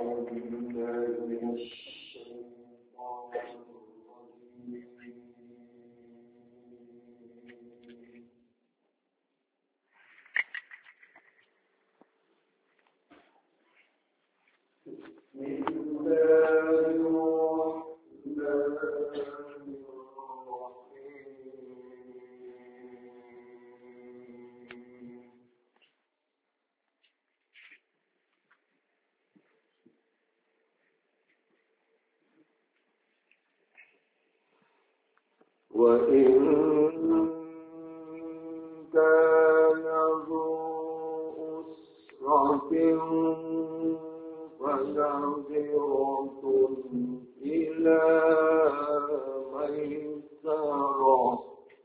وإن كان ذو أسرة فنظرة إلى ميسرة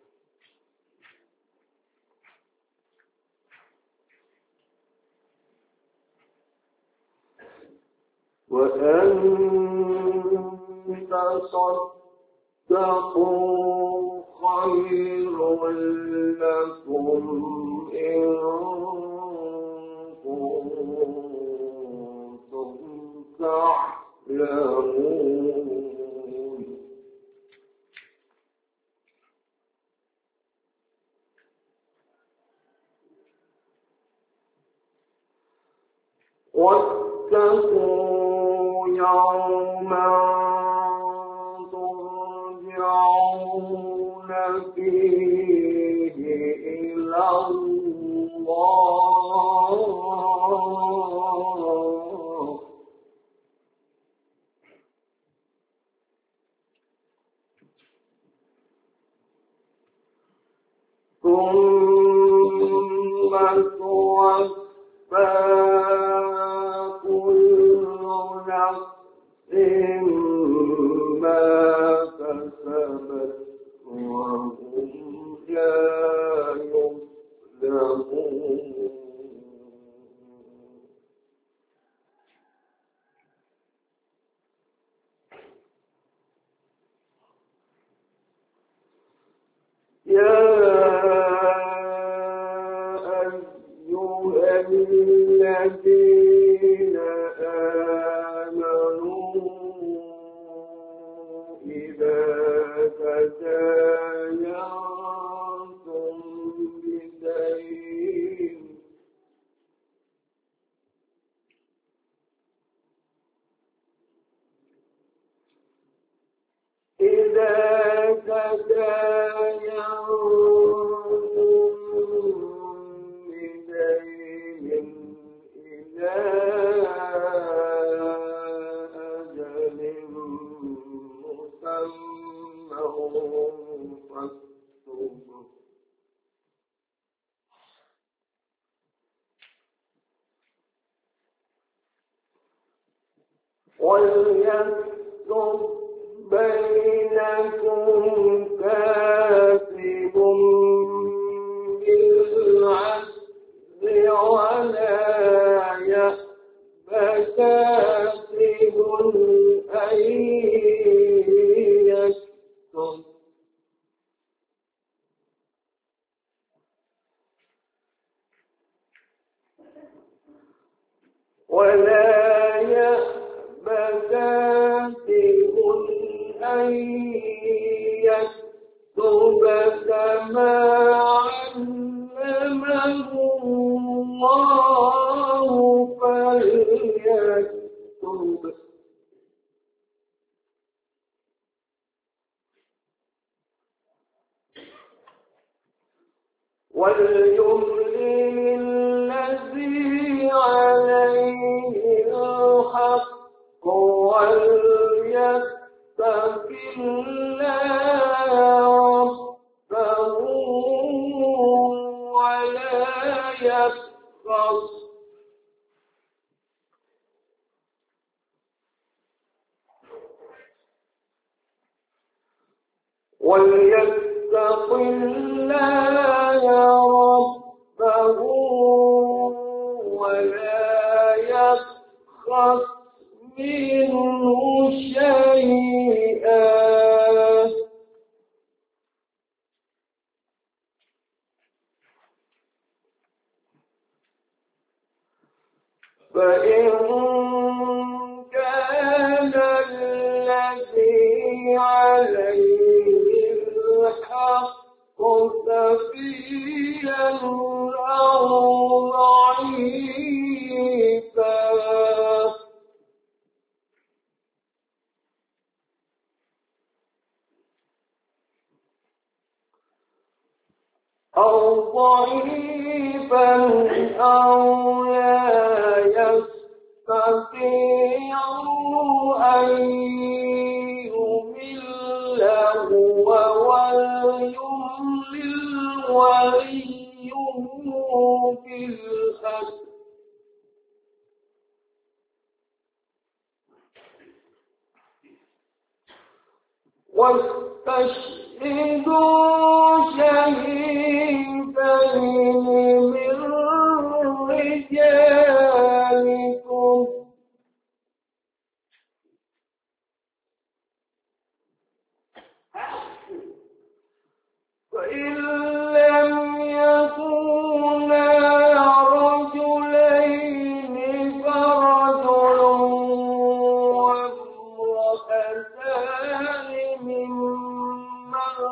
وأن تصدقوا خير لكم إن كنتم تعلمون واتقوا يوما ترجعون فيه إلى الله ثم توفى كل نفس ما كسبت وهم لا يظلمون يا أيها الذين آمنوا إذا تداينتم بدين إلى أجل مسمى فاكتبوه وليكتب بينكم كاتب بالعدل ولا يأب كاتب أن يكتب ولا يأب كاتب أن يكتب كما علمه الله فليكتب وليملل الذي عليه الحق وليتق الله ربه ولا يبخس وليتق الله ربه ولا يبخس منه شيئا فإن فيها الأرض ضعيفا أو لا يستطيع أن يمل هو وليملل وليه بالأسر واستشهدوا شهيدين من رجالكم فإن لم يكونا رجلين فرجل وامرأتان ممن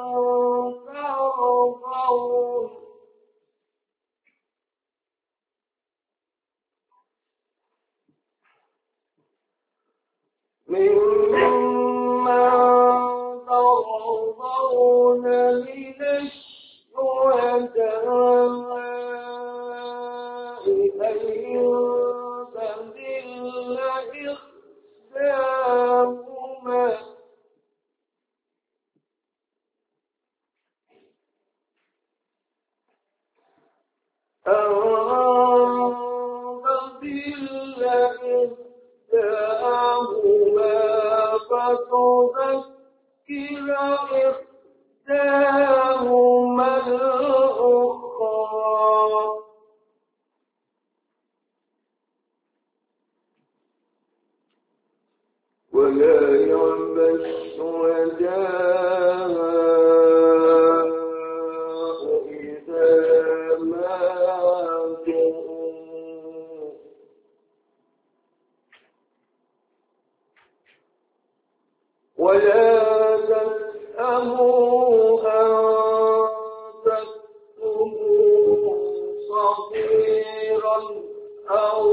ترضون من الشهداء أن تضل إحداهما فتذكر إحداهما الأخرى ولا يأبى الشهداء إذا ما دعوا ولا تسأموا أن تكتبوا صغيرا أو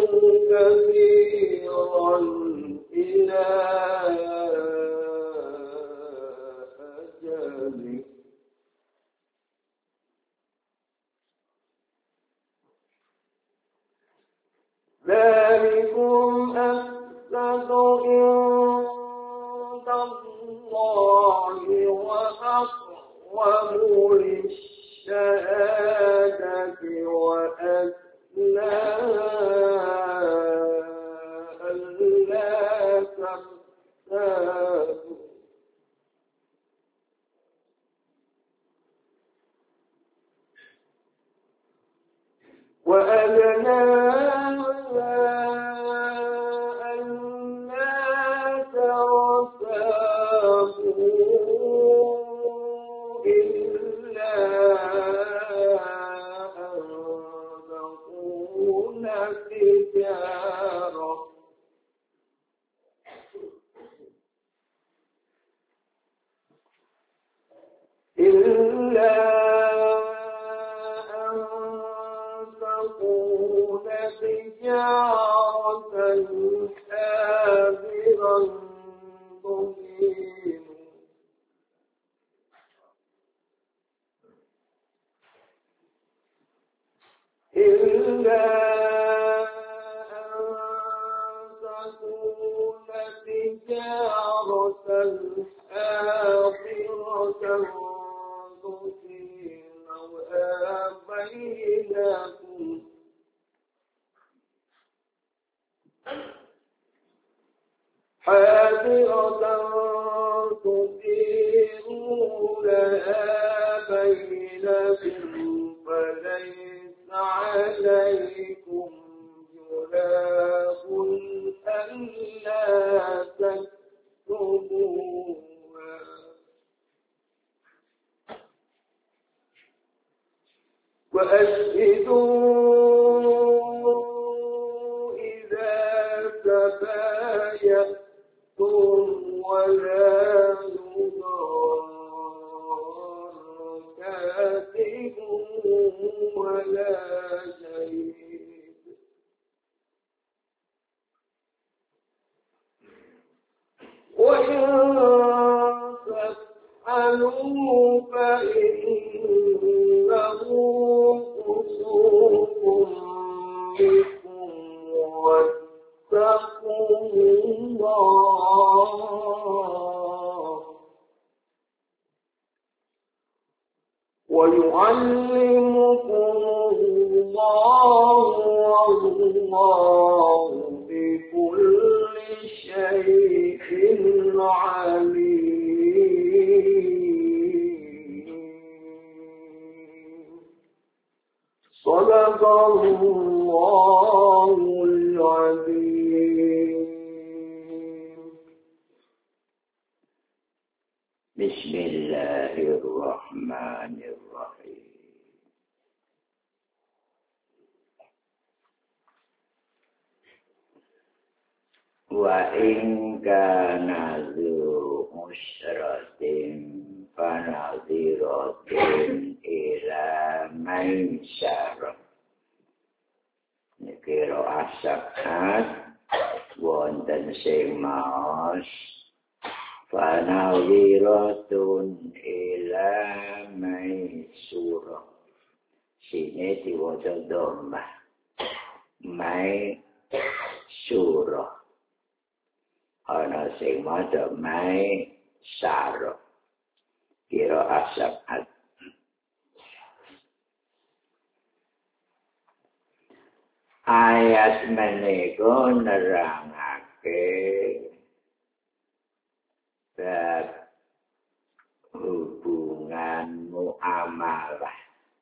كبيرا إلى أجله ذلكم أحسن عند الله وأقوم للشهادة وأدنى ألا ترتابوا وأدنى ألا ترتابوا إلا أن تكون تجارة حاضرا مبين إلا أن تكون تجارة حاضرة تدينونها بينكم حاضرة تدينونها بينكم فليس عليكم جناح ألا تكتبوها وأشهدوا إذا تبايعتم ولا يضار ولا شهيد وإن تفعلوا فإنه فسوق بكم واتقوا الله ويعلمكم الله والله بكل شيء عليم صدق الله العظيم بسم الله الرحمن الرحيم وإن كان ذو عسرة فنظرة إلى ميسرة Kira asakat wonten sing maos fanawiratun ila maisura sine diwaca dhammah maisura ana sing maca maisara kira asakat ayat menika nerangake bab hubungan muamalah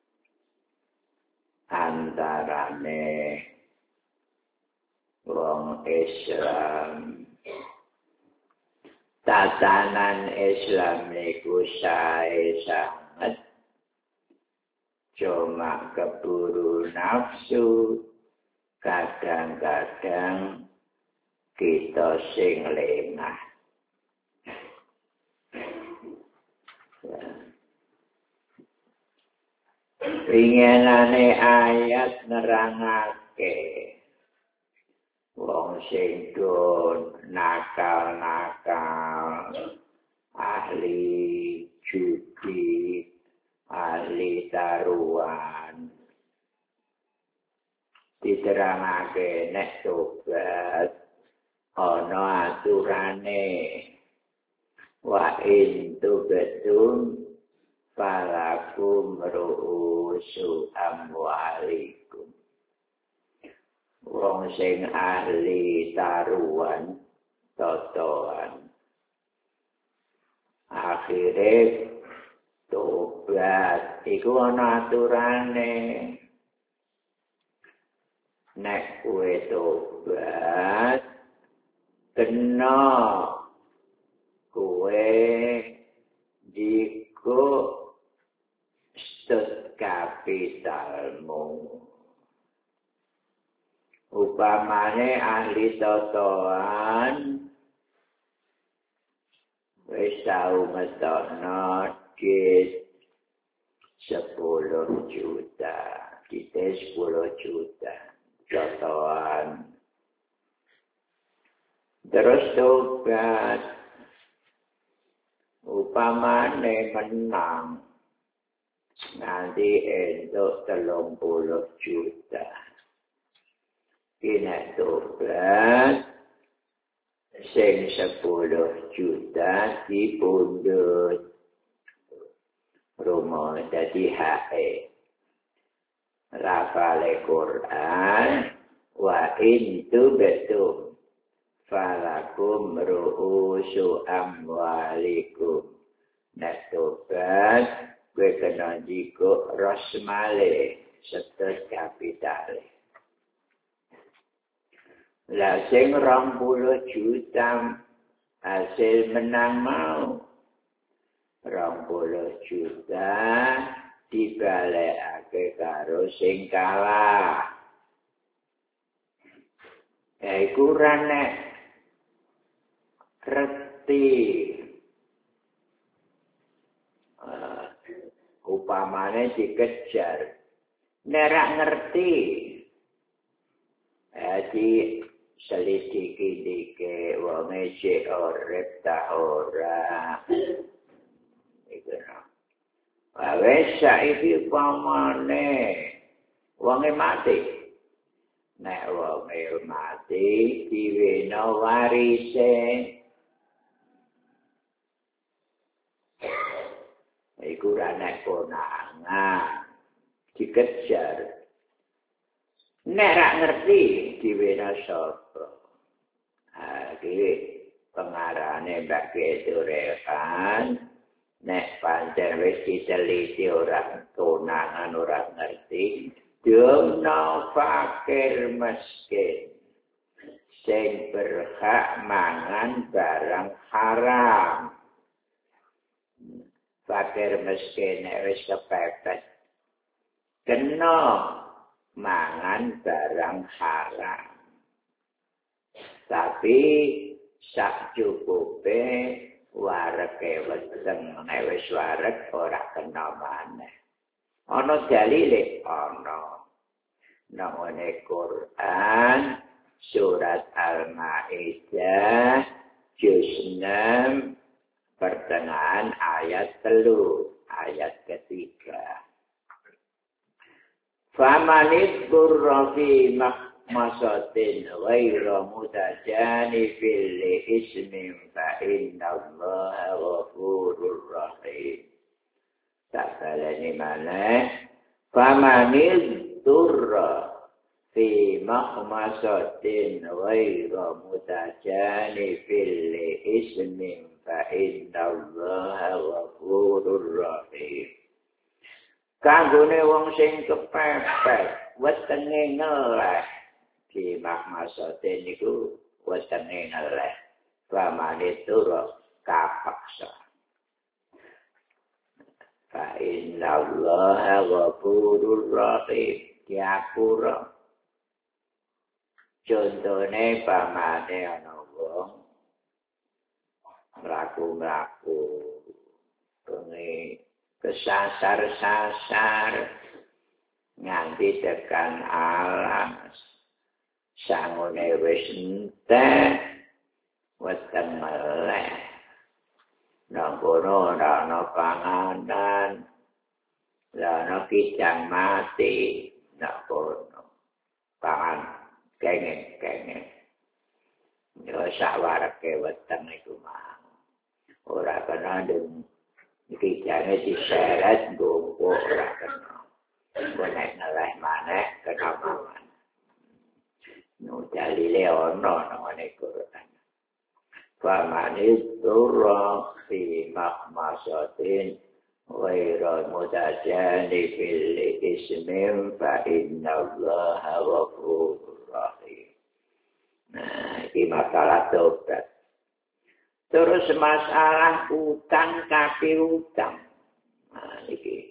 antarane wong Islam. Tatanan Islam niku sae sanget cuma keburu nafsu. Kadang-kadang kita sing lengah. Pingenane ayat nerangake wong sing nakal-nakal, ahli judi, ahli taruhan. Diterangake nek tobat ana aturane wa in tubtum falakum ru'usu amwalikum wong sing ahli taruhan totoan akhire tobat iku ana aturane. Nek kowe tobat kena kowe diku stud kapitalmu upamane ahli totoan wis tau ngetokno duit 10 juta kita 10 juta totoan terus tobat upamane menang nanti entuk 30 juta kena tobat sing 10 juta dipundhut rumah dadi hae lafale Quran wa in tubtum falakum ru'usu amwalikum nek tobat kowe kena jiko rasmale setes kapitale la sing 20 juta hasil menang mau 20 juta dibalekake karo sing kalah. Iku nek reti upamane dikejar Nerak ngerti. Jadi selidiki dike wonge sik urip ta ora. Iku no. Wis saiki pamane wonge mati. Nek wonge mati diwena warise. Iku ra nek konangan dikejar. Nek ra ngerti diwena sapa. Iki pengarane Mbak Keturekan. Nek pancen wis diteliti ora konangan ora ngerti, dono fakir miskin. Sing berhak mangan barang haram. Fakir miskin nek wis kepepet. Kena mangan barang haram. Tapi sak cukupe wareke weteng nek wis warek ora kena maneh. Ana dalile ana. Namane Quran surat Al-Maidah juz 6 pertengahan ayat 3 ayat ketiga. Famanid burrafi masatin ghairu mutajanifil li ismin fa innallaha ghafurur rahim. Takalani mana? Famanid durra fi masatin ghairu mutajanifil li ismin fa innallaha ghafurur rahim. Kanggone wong sing kepepet wetenge ngeleh di makmasate niku wetenge ngeleh pamane turu kapaksa fa innallaha ghafurur rahim diapura contone pamane ana wong mlaku-mlaku kesasar-sasar nganti tekan alas sangune wis entek weteng meleh nang kono ora ana panganan ora ana kijang mati nang kono pangan kenging yo sawareke weteng iku mah ora kena ndung iki jane diseret gopo ora kena. Boleh ngeleh maneh kena mangan. No dalile ono nang Quran. Famani durra fi mahmasatin ghairu mutajani fil ismin fa innallaha ghafurur rahim. Nah, ini masalah tobat. Terus masalah utang tapi utang. Nah,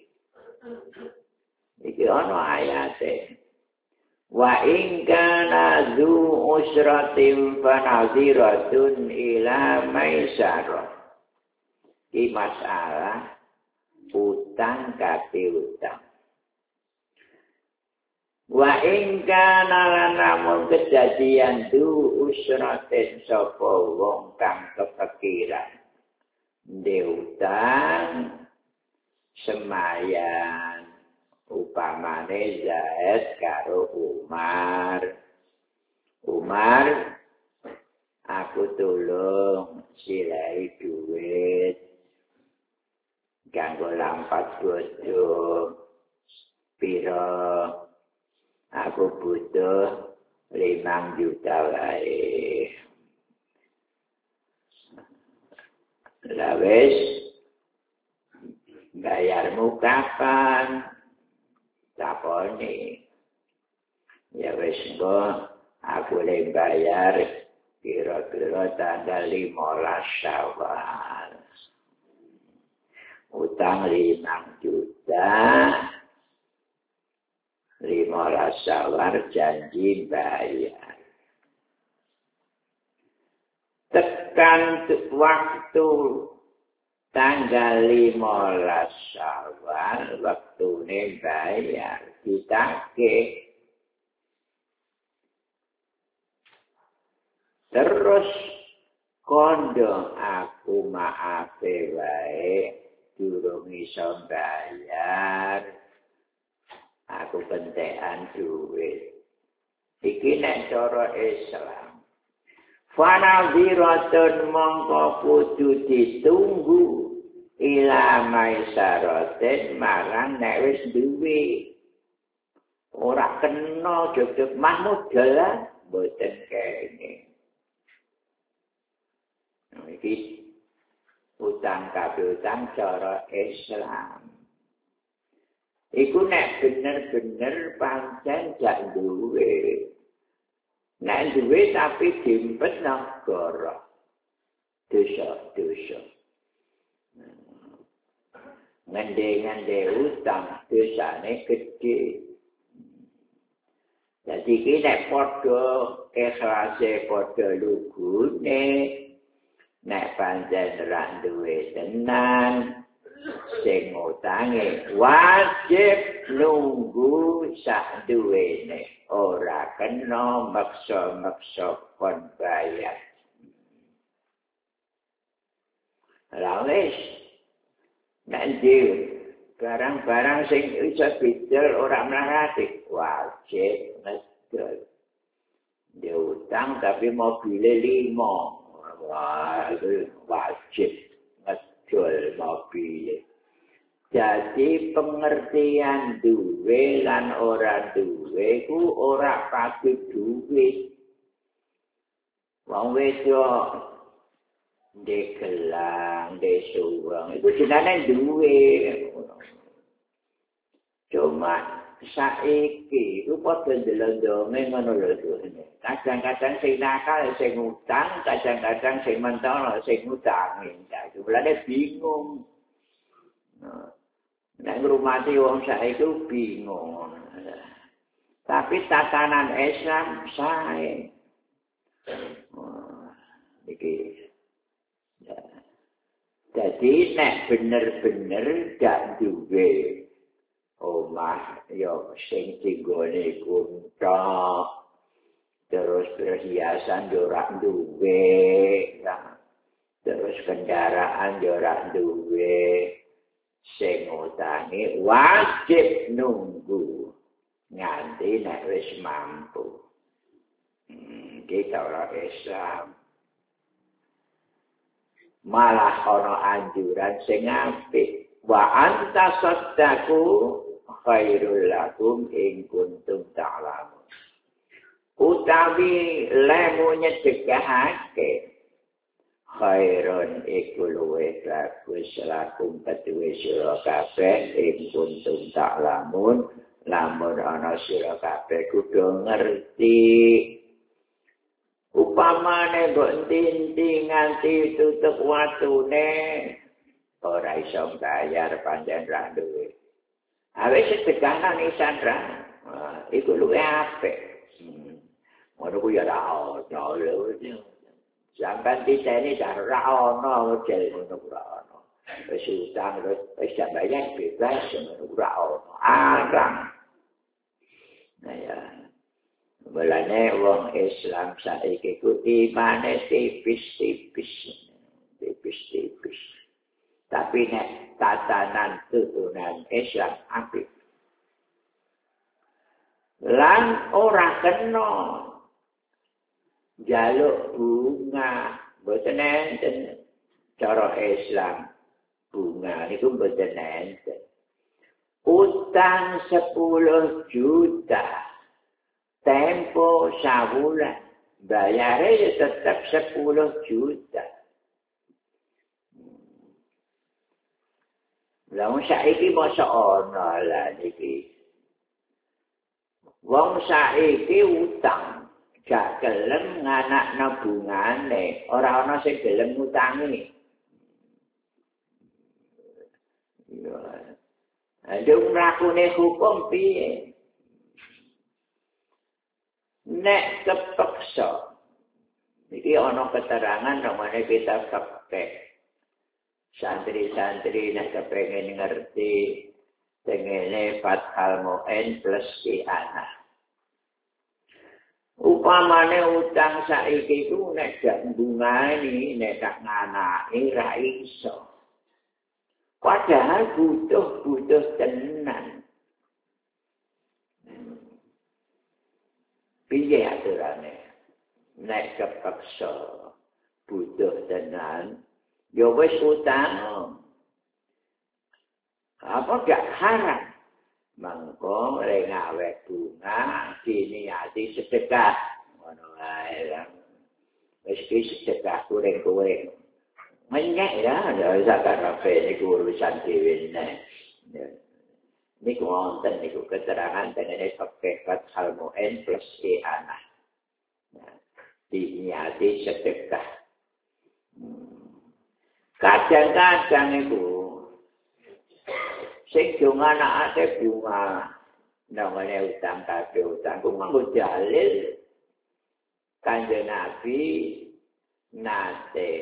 iki ana ayate. Wa in kana dzu usratin fa nadhiratun ila maisarah. Iki masalah utang tapi utang. Wa in kana lamun kejadian du usratin sapa wong kang kepikiran diutang semayan upamane Zaid karo Umar aku tolong silai duit kanggo lampat bojo pira aku butuh 5 juta wae. Lah wis bayarmu kapan? Takoni. Ya wis engko aku le bayar kira-kira tanggal 15 Syawal. Utang 5 juta. 15 Syawal janji bayar. Tekan waktu tanggal 15 Syawal wektune bayar ditagih. Terus kondo aku maafe wae durung iso bayar. Aku pentekan duit. Iki nek cara Islam. Fanaziratun mongko kudu ditunggu ila maisaratin marang nek wis duwe. Ora kena jog-jog mahmud dalan mboten kene. Iki utang kabeh cara Islam. Iku nek bener-bener pancen jak duwe. Nek duwe tapi dimpet negara. Dosa. Ngende utang dosane gede. Jadi iki nek padha ikhlase padha lugune nek pancen ra duwe tenan sing utange wajib nunggu sak duwene ora kena maksa-maksa kon bayar. Lawes nek barang-barang sing iso bidal ora mlarati wajib ngedol. Dia utang tapi mobilnya 5. Wah, itu wajib ngedol mobilnya. Jadi pengertian duwe lan ora duwe ku ora pati duwe. Wong wedok ndek gelang, ndek suweng, itu jenenge duwe. Cuma saiki itu padha ndelok-ndonge ngono lho. Kadang-kadang sing nakal sing utang, kadang-kadang sing mentolo sing utang. Mulane bingung. Nek ngrumati wong saiki bingung. Tapi tatanan Islam sae. Iki. Jadi nek bener-bener gak duwe omah yo sing tinggone kuntok terus perhiasan yo ora duwe terus kendaraan yo ora duwe sing utange wajib nunggu nganti nek wis mampu. Kita ora Islam malah ana anjuran sing apik wa anta saddaku khairul lakum in kuntum ta'lamun. Utawi lemu nyedekahake khairun iku luwih bagus lakum kedue sira kabeh in kuntum ta'lamun lamun ana sira kabeh kudu ngerti. Upamane mbok tinti nganti tutup watune ora iso bayar pancen ra duwe. Awis sedekah nisan ra. Iku luwih apik. Ngono ku ya ra ono lho. Sampeyan diteni ra ono model ngono ora ono. Wis utang wis bayar bebas ngono ora ono. Arang. Nah ya. Mulane wong Islam saiki ku imane tipis-tipis. Tapi nek tatanan tutunan Islam apik. Lan ora kena jaluk bunga, mboten enten cara Islam. Bunga niku mboten enten. Utang 10 juta tempo sabulan bayare tetap 10 juta. Wong saiki masa ana lah niki. Wong saiki utang gak gelem nganakno bungane, ora ana sing gelem ngutangi. Yo. Ndung mlakune hukum piye? Nek kepeksa. Iki ana keterangan namanya kitab fikih. Santri-santri nek kepengin ngerti tengene Fathul Mu'in plus I'anah. Upamane utang saiki ku nek gak mbungani nek gak nganaki ra iso. Padahal butuh tenan. Piye aturane? Nek kepeksa butuh tenan, ya wis utang. Apa gak haram? Mangko lek gawe bunga diniati sedekah. Ngono ae. Wis sedekah goreng-goreng. Menyek ya, zakat rapi niku urusan dhewe nek. Niku wonten niku keterangan tenene pakai Fathul Mu'in plus I'anah. Diniati sedekah. Kadang-kadang niku sing anake bunga namane utang kabeh utang ku nganggo dalil Kanjeng Nabi nate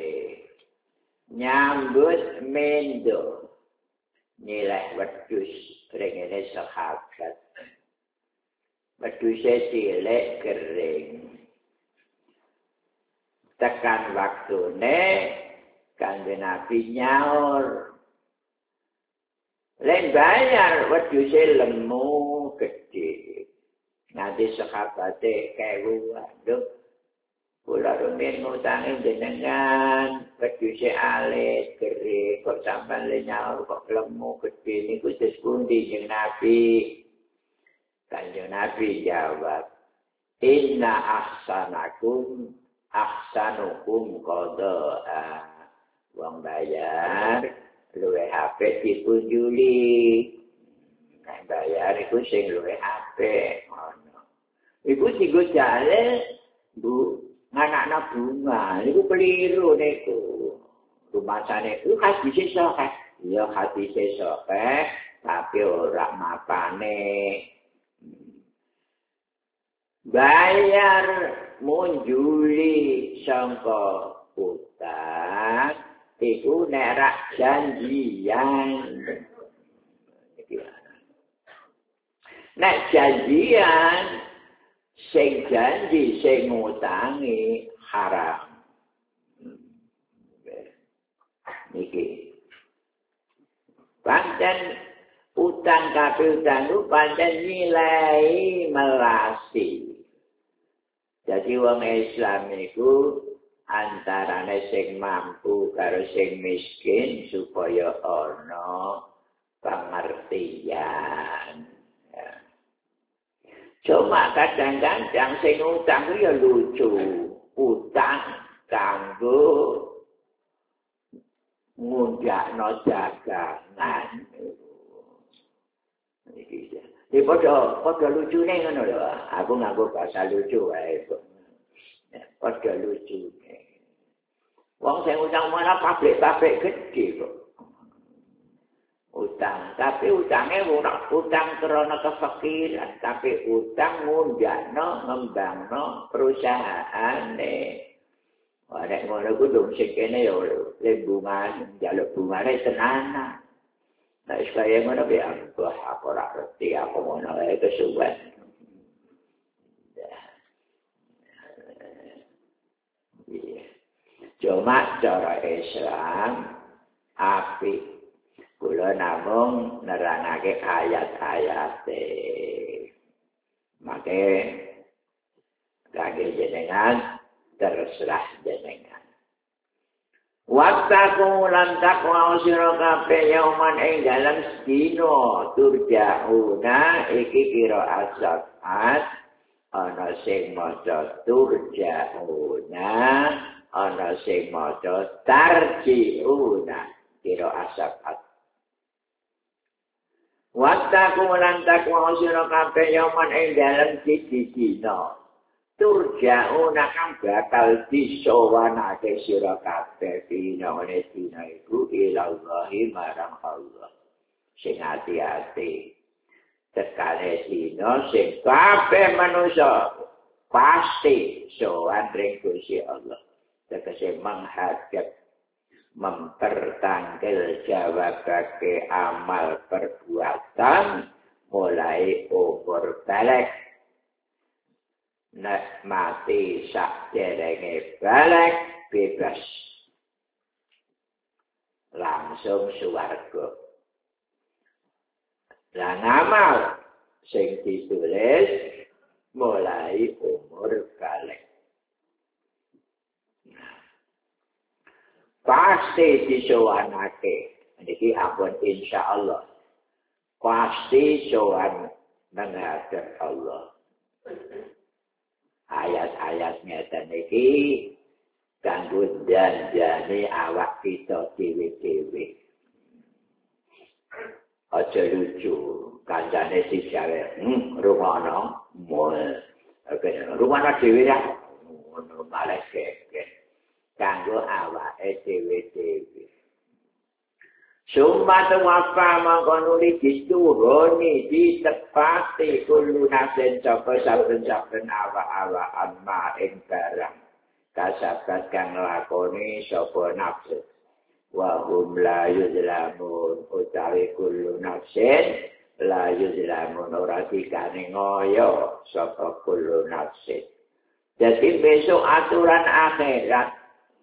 nyambut mendo nilai wedhus rengene sahabat wedhuse cilik kering tekan waktune Kanjeng Nabi nyaur lek bayar wedhuse lemu gedhe nganti sahabate kewuan lho kula rumiyin ngutangi jenengan wedhuse alit gere kok sampean le nyaur kok lemu gedhe niku wis pundi jeneng Nabi Kanjeng Nabi jawab inna ahsanukum qada'a wong bayar luwih apik dipunjuli. Nek bayar iku sing luwih apik ngono. Iku dienggo dalil Bu, nganakna bunga niku keliru niku. Rumasane iku hadise sahih. Ya hadise sahih tapi ora mapane. Bayar munjuli sangka utang iku nek rak janjian. Nek janjian sing janji sing ngutangi haram. Niki. Pancen utang kabeh utang ku pancen nilai melasi. Jadi wong Islam iku antarane sing mampu karo sing miskin supaya ana pengertian. Ya. Cuma kadang-kadang sing utang ya lucu, utang kanggo ngundakno dagangan. Iki padha lucune ngono lho. Aku nganggo bahasa lucu wae. Padha lucu. Wong sing utang mana pabrik-pabrik gedhe kok. Utang, tapi utangnya ora utang karena kefakiran, tapi utang ngundakno ngembangno perusahaane. Ora ngono ku dong sing kene yo lembungan, njaluk bungane tenanan. Nah, sekaya ngono ya, aku ora ngerti aku ngono ae kesuwen. Cuma cara Islam apik. Kula namung nerangake ayat-ayate. Maka kangge jenengan terserah jenengan. Wattaku lan takwa sira kabeh yauman ing dalem sedina turjauna iki kira asabat ana sing maca turjauna ana sing maca tarjiuna kira asabat. Wattaku lan takwa sira kabeh yauman ing dalem siji dina turjauna kang bakal disowanake sira kabeh dina iku ilallahi marang Allah sing ati-ati tekane dina sing kabeh manusa pasti sowan ring Gusti Allah tegese menghadap mempertanggal jawabake amal perbuatan mulai umur balik. Nek mati sakderenge balik bebas. Langsung swarga. Lan amal sing ditulis mulai umur balik. Pasti disowanake. Niki ampun insyaallah. Pasti sowan menghadap Allah. Ayat-ayat ngeten iki kanggo janjane awak kita dhewe-dhewe. Aja lucu, kancane dijawe, rumono, rumono dhewe ya, ngono malah keke. Kanggo awake dhewe-dhewe. Sumat wafa mangkonuli dituruni ditepati kulo nasen sapa saben-saben awak-awakan ma ing barang. Kasabat kang lakoni sapa nafsu. Wa hum la yuzlamun utawi kulo nafsin la yuzlamun ora dikane ngoyo sapa kulo nafsin. Jadi besok aturan akhirat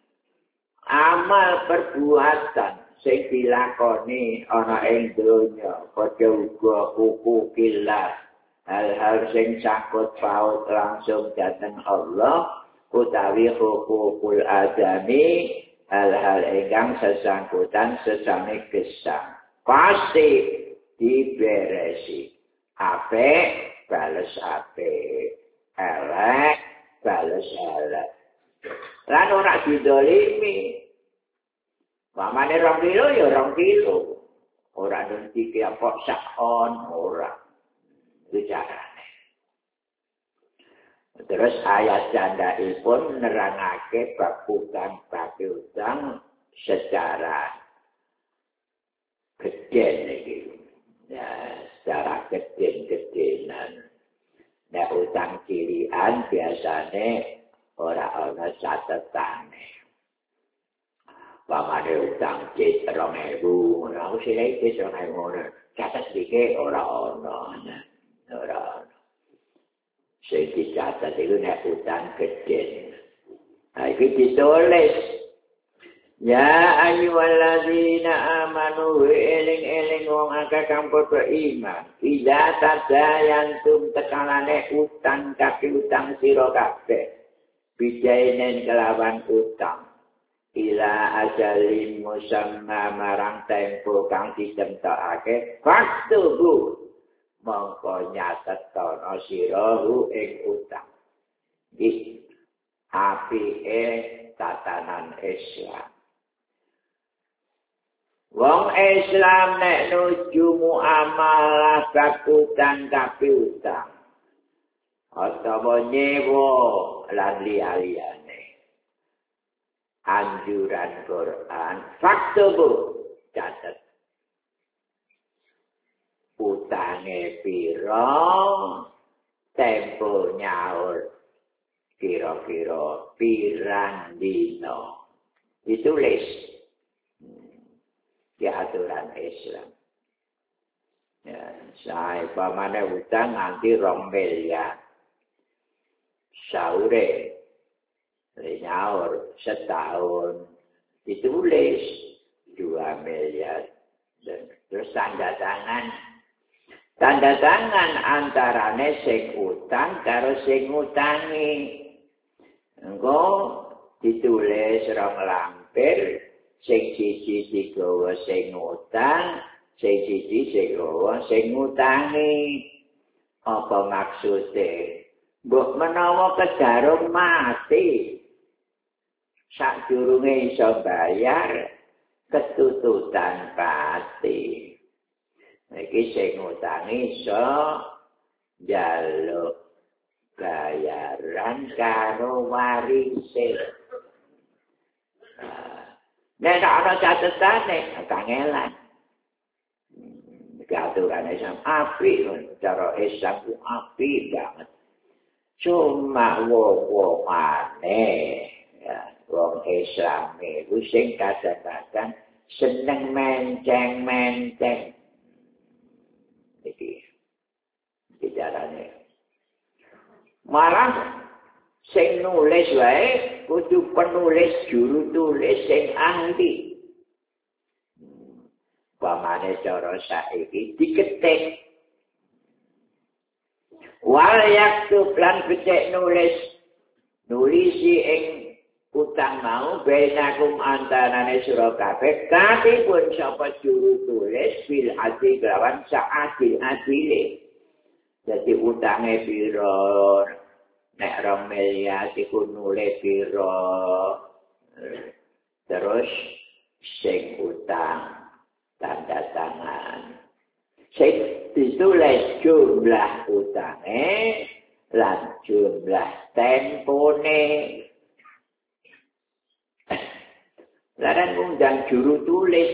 amal perbuatan sing dilakoni ana ing donya padha uga hukukillah hal-hal sing sangkut paut langsung dhateng Allah utawi hukukul adami hal-hal ingkang sesangkutan sesame gesang pasti diberesi apik bales apik elek bales elek lan ora didolimi. Pamane 2 kilo ya 2 kilo. Ora nanti apa sakon ora. Bicarane. Terus ayat candhaipun nerangake bab utang secara gedhe iki. Ya, secara gedhe-gedhenan. Nek utang cilian biasane ora ana catetane. Pamane utang cek 2.000, ora usah iki 2.000. Catet iki ora ono. Sing dicatet iku nek utang gedhe. Ha iki ditulis. Ya ayyuhalladzina amanu eling-eling wong akeh kang padha iman. Ila tadayantum tekalane utang kaki utang sira kabeh. Bijainen kelawan utang. Ila ajalin musamma marang tempo kang ditentokake faktuhu mongko nyatetana sira ing utang iki apike tatanan Islam wong Islam nek nuju muamalah bab utang tapi utang utawa nyewa lan liya-liyane anjuran Quran faktubu catet utange pira tempo nyaur kira-kira pirang dina ditulis di aturan Islam ya saya pamane utang nanti 2 miliar saure nyaur setahun ditulis 2 miliar dan terus tanda tangan antarane sing utang karo sing ngutangi engko ditulis 2 lampir sing siji digawa sing utang sing siji digawa sing ngutangi apa maksude mbok menawa kejarum mati sadurunge iso bayar ketututan pati. Iki sing ngutangi iso njaluk bayaran karo warise. Nek ana catetane kangelan. Aturan Islam apik cara Islam ku apik banget. Cuma wong aneh ya. wong Islam iku sing kadang-kadang seneng menceng-menceng. Iki bicarane. Malah sing nulis wae kudu penulis juru tulis sing ahli. Pamane cara saiki diketik. Wal yaktub lan becik nulisi ing utang mau benakum antarane sira kabeh katipun sapa juru tulis bil adil lawan saadil-adile. Dadi utange pira nek 2 miliar iku nulis pira terus sing utang tanda tangan. Sing ditulis jumlah utange lan jumlah tempone. Larang ngundang juru tulis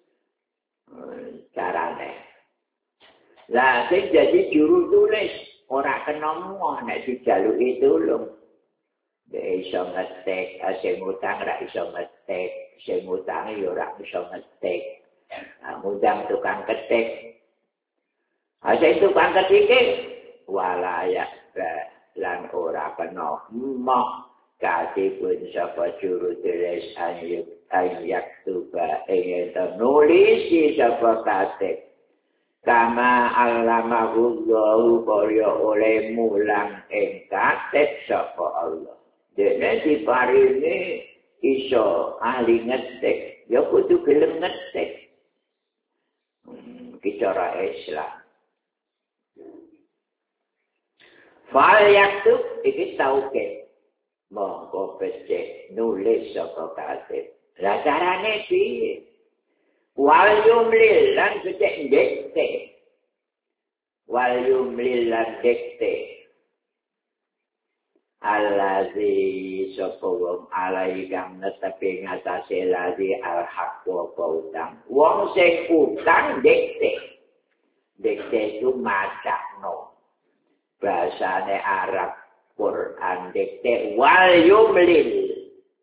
carane. Lah sing jadi juru tulis ora kena moh nek dijaluki tulung. Nek iso ngetik, sing utang ora iso ngetik, sing utang ya ora iso ngetik. Ngundang tukang ketik. Sing tukang ketike walaya lan ora kena moh katipun sapa juru tulis ayak tuba ing nulis sapa katib. Kama alamahullahu kaya oleh mulang ing katib sapa Allah. Dene diparingi iso ahli ngetik, ya kudu gelem ngetik. Bicara Islam. Fal yaktub iki tauke. Monggo becik nulis sapa katib. Lah carane piye? Wal yumlil lan becik dikte. Wal yumlil lan dikte. Allazi sapa wong alai kang netepi ngatasé lazi al-haq wa utang. Wong sing utang dikte. Dikte itu macakno. Bahasane Arab Quran dikte wal yumlil.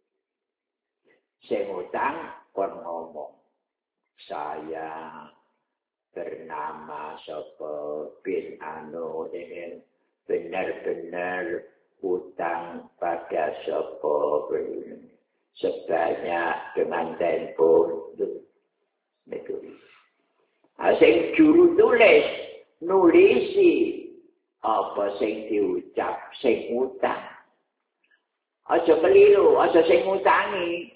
Sing utang kon ngomong. Saya bernama sapa bin anu ini benar-benar utang pada sapa sebanyak dengan tempo itu. Sing juru tulis nulisi apa sing diucap sing utang. Aja keliru, aja sing utangi.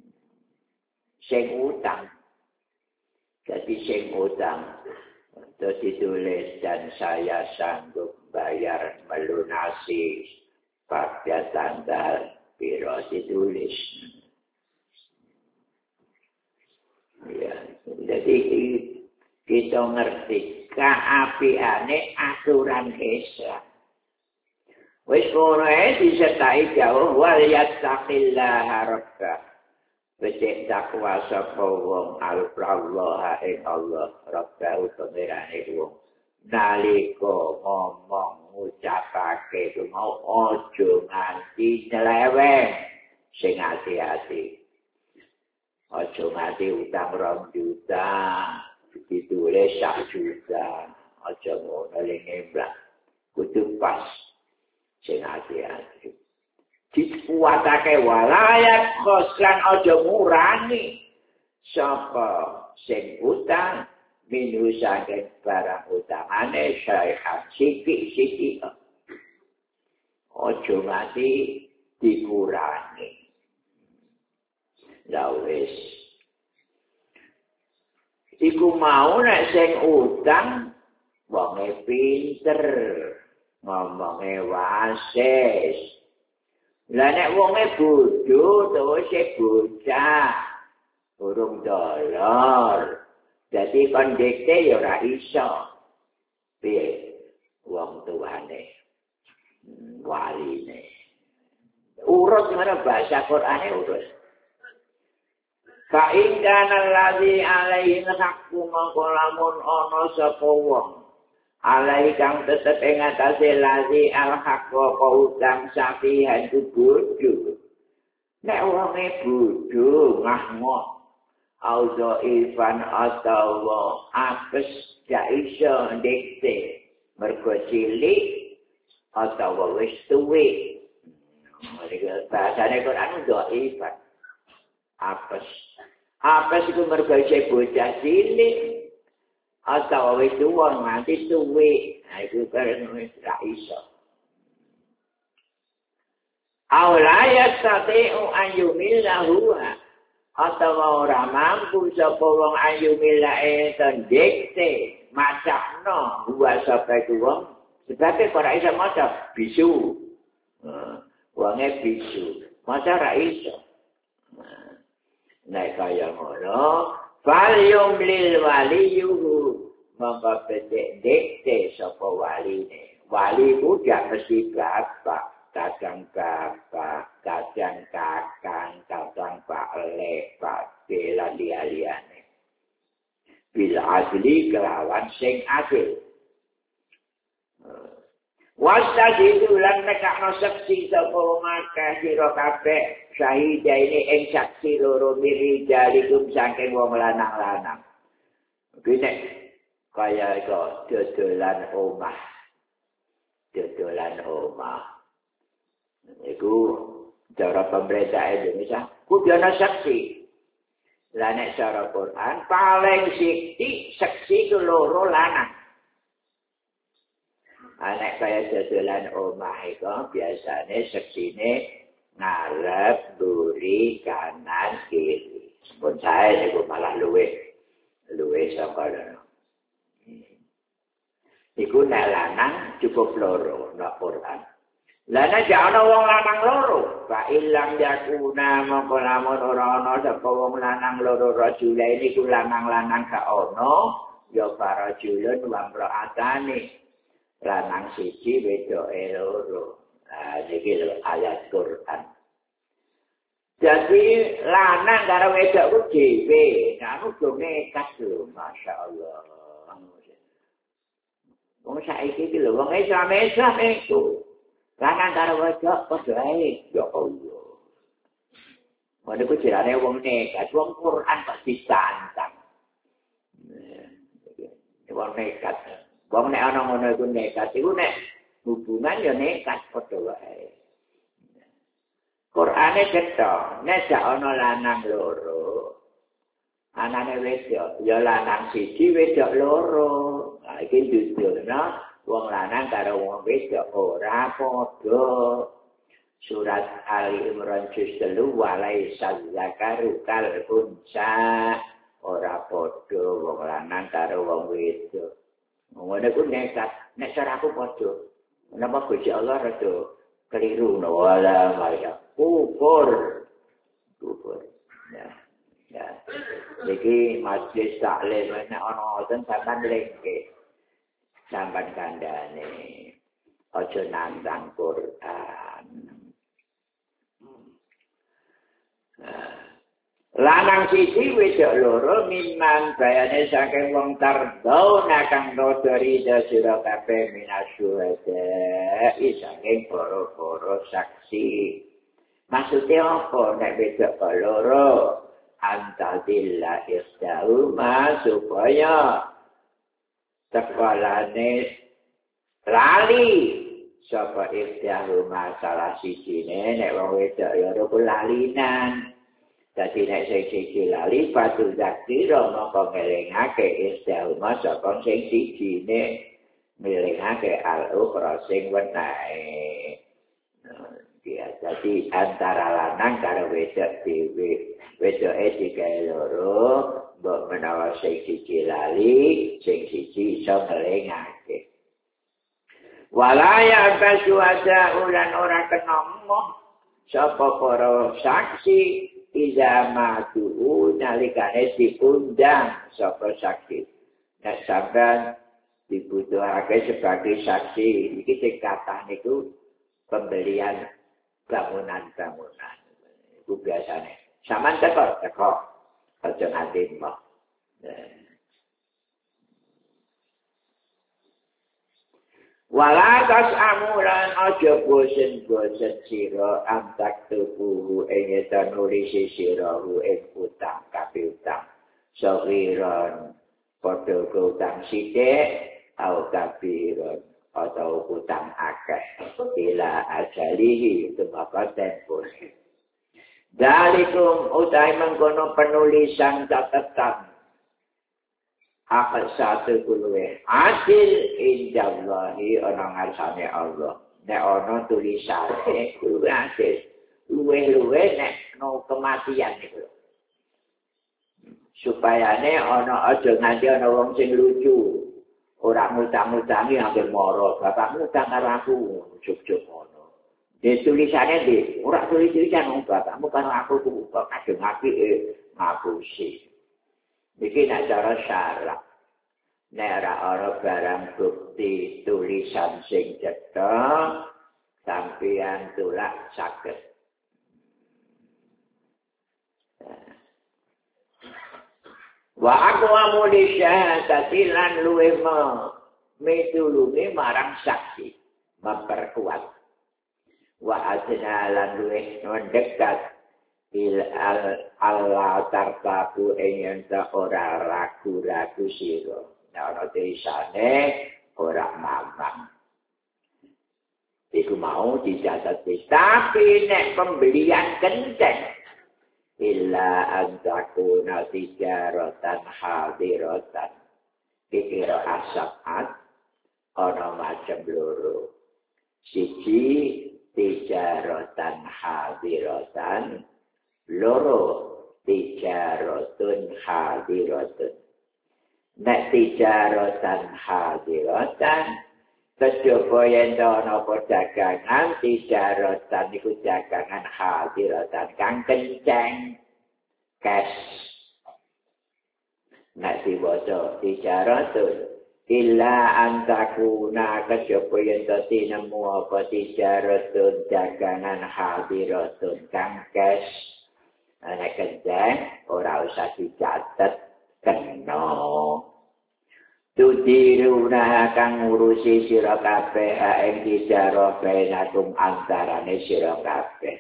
Sing utang. Jadi sing utang itu ditulis dan saya sanggup bayar melunasi pada tanggal piro ditulis. Ya, jadi kita ngerti keapiane aturan Islam. Wis kono disertai jauh wal yattaqillaha rabbah. Becik takwa sapa wong Allah ing Allah Rabbau pengerane wong nalika ngomong ngucapake mau aja nganti nyeleweng sing ati-ati aja nganti utang 2 juta ditulis 1 juta aja ngono lengemblak kudu pas sing ati-ati dikuatake walayat khoslan aja ngurangi sapa sing utang minu saking barang utangane syaihan sithik-sithik aja nganti dikurangi la wis iku mau nek sing utang wonge pinter ngomonge wasis. Lah nek wonge bodho terus bocah urung dolor. Dadi kon dikte ya ora iso. Piye wong tuane waline. Urus mana bahasa Qur'ane urus. Fa in kana allazi alaihi haqqu maqalamun ana sapa wong alai kang tetep ing atase lazi al-haq wa utang safihan bodho Nek wonge bodho ngah-ngoh auto Ivan atau apes gak iso ndekte mergo cilik atau wis tuwek. Bahasane Quran udah Ivan. Apes iku mergo isih bocah cilik atau wis tuwa nganti tuwek. Nah iku kan wis gak iso. Awlaya satiu ayyumillahu atau ora mampu sapa wong ayyumillae tendekte macakno wa sapa wong sebab ora iso maca bisu. Wonge bisu. Maca ora iso. Nek kaya ngono, falyum lil waliyuhu mongko dikte sapa waline. Wali ku gak mesti bapak. Kadang bapak, kadang kakang, kadang pak lek, pak bela liane. Bila adli kelawan sing adil. Wasta diulang nekakno seksi sapa maka sira kabeh syahida ini ing saksi loro miri jalikum saking wong lanang-lanang. Kene kaya iku dodolan omah. Dodolan omah. Iku cara pemerintah Indonesia kudu ana saksi. Lah nek cara Quran paling sithik saksi ku loro lanang. Anak kaya dodolan omah iku biasane saksine ngarep, buri, kanan, kiri. Pun saya niku malah luwih saka lho. Iku nek lanang cukup loro nek Quran. Lah nek ana wong lanang loro, fa ilang yakuna mongko lamun ora ana sapa wong lanang loro rajule niku lanang-lanang gak ana, ya para julun wamraatane. Lanang siji wedoke loro. Nah, iki lho ayat Quran. Jadi lanang karo wedok ku dhewe, nek do nekat lho, masyaallah. Wong saiki iki lho wong Islam iku. Lanang karo wedok padha ae, ya Allah. Wong iku jirane wong nekat, wong Quran kok ditantang. Wong nekat. Wong nek ana ngono iku nekat, iku nek hubungan ya nekat padha wae. Qur'ane cetok, nek gak ana lanang loro. Anane wedok, ya lanang siji wedok loro. Nah iki dudulna wong lanang karo wong wedok ora padha. Surat Ali Imran juz 3 walaisa zakaru kal unsa ora padha wong lanang karo wong wedok. Ngono ku nekat, nek cara aku padha. Napa Gusti Allah rada keliru wala maya. Kufur. Ya. Iki majlis taklim nek ana wonten sampean lengke. Sampeyan kandhane aja nantang Quran. Lanang siji wedok loro mimman bayane saking wong tardau nakang rodori sira kabeh minasyuhada saking para saksi. Maksudnya apa nek wedok loro antadillah istauma supaya sekolahane lali sapa ikhtiaru masalah sijine nek wong wedok loro ku lalinan. Dadi nek sing lali patu zakira mongko ngelingake ikhtiaru sapa sing sijine ngelingake al-ukhra sing wenahe. Ya, jadi antara lanang karo wedok dhewe, wedoke digawe loro, mbok menawa sing siji lali, sing siji iso ngelingake. Walaya basuada ulan ora kenomong sapa para saksi ida matu nalikane diundang sapa saksi. Nek sampean dibutuhake sebagai saksi, iki sing kathah niku pembelian bangunan-bangunan. Itu biasanya. Saman teko. Aja nanti mbak. Walakas amulan aja bosen-bosen sira antak tubuh ing tanulisi sira ing utang kabeh utang sawiran padha utang sithik au kabiron atau utang akeh ila ajalihi temaka tempo dalikum utai mengkono penulisan catatan satu kuluwe adil indallahi ana ngarsane Allah nek ana tulisane kuwi adil luwe-luwe nek no kematian iku supayane ana aja nganti ana wong sing lucu ora ngutang-utangi hampir moro bapakmu utang karo aku juk-juk ngono de tulisane di ora tulis-tulisan bapakmu karo aku kok kadung apike ngapusi. Iki nak cara syarat. Nek ora ana barang bukti tulisan sing cetha, sampeyan tulak saged. Wa aku amuli syahadati lan luwe mitulungi marang saksi, memperkuat. Wa adna lan luwe mendekat Allah tartabu ing ora ragu-ragu sira. Ana tulisane ora mamang. Iku mau dicatat tapi nek pembelian kenceng illa antakuna tijaratan hadiratan kira asapat ana macam loro. Siji tijaratan hadiratan loro tijarotun hadirotun. Nek tijaratan hadiratan kejaba yen ana dagangan tijaratan iku dagangan hadiratan kang kenceng cash. Nek diwaca tijaratun illa antakuna kejaba yen tinemu apa tijaratun dagangan hadirotun kang cash. Nek kenceng ora usah dicatet kena. Tudiruna kang ngurusi sira kabeh ing dijaro benakum antarane sira kabeh.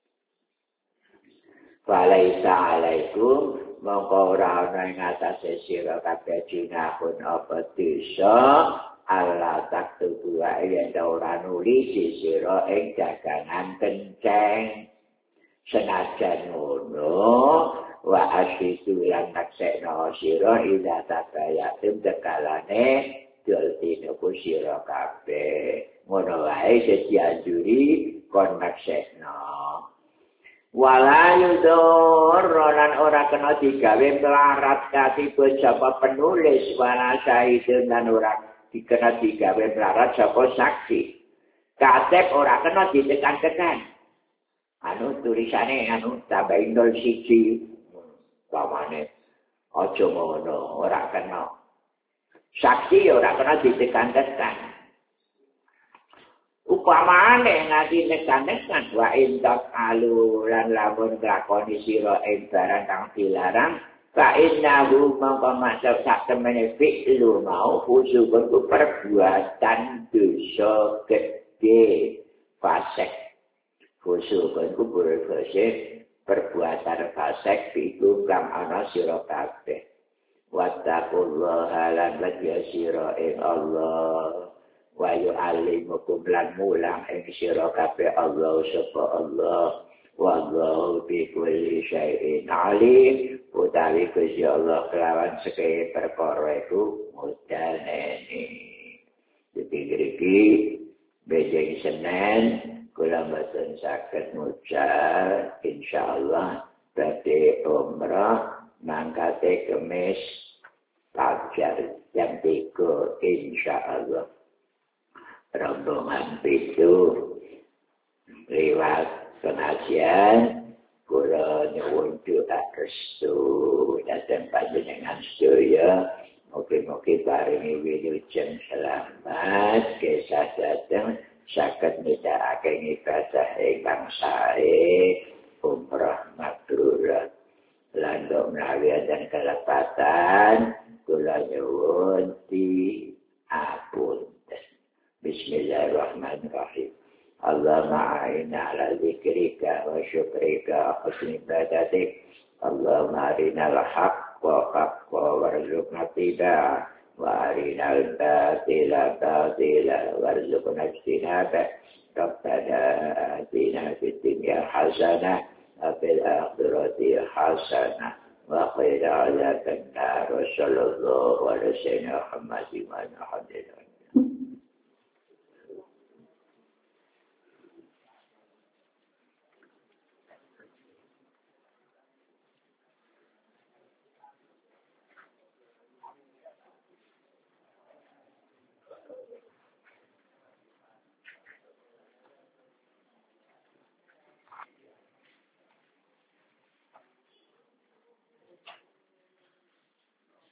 Walaisa alaikum mongko ora ana ing atase sira kabeh jinahun apa dosa Allah taktubu yen ora nulisi sira ing dagangan kenceng. Senajan ngono wa asyidu lan naksekno sira ila tabayatum tekalane dulti nopo sira kabeh ngono wae dianjuri kon naksekno wala yudor lan ora kena digawe melarat katiba sapa penulis wala syahidun lan ora dikena digawe melarat sapa saksi katep ora kena ditekan-tekan anu tulisane anu tambahin 01 pamane aja ngono ora kena saksi ora kena ditekan-tekan upamane ngati tekan-tekan wa intak alu lan lamun nglakoni sira ing barang kang dilarang fa innahu mangko maksud sak temene fi'lu mau fusukun perbuatan dosa gede fasik fusukun berfasik perbuatan fasik iku kang ana sira kabeh. Wattaqullaha lan badya sira ing Allah wa yu'allimukum lan mulang ing sira kabeh Allah sapa Allah. Wallahu bi kulli syai'in alim. Utawi Gusti Allah kelawan sekaya perkara iku mudaneni. Iki bejeng Senin kula mboten saged ngucal insyaallah badhe umrah mangkate Kemis Fajar jam 3 insyaallah rombongan itu lewat pengajian kula nyuwun doa restu dhateng panjenengan sedaya mugi-mugi paringi wilujeng selamat kesah dateng saged nindakake ibadah ingkang sae umrah mabrur lan menawi dan kelepatan kula nyuwun diapunten. Bismillahirrahmanirrahim. Allahumma a'inna ala zikrika wa syukrika wa husni ibadatik. Allahumma arinal haqqa haqqa warzuqna tibaa wa arinal batila batila warzuqna ijtinabah. Rabbana atina fid dunya hasanah wa fil akhirati hasanah wa qina adzaban nar. Sallallahu alaihi wa sallam.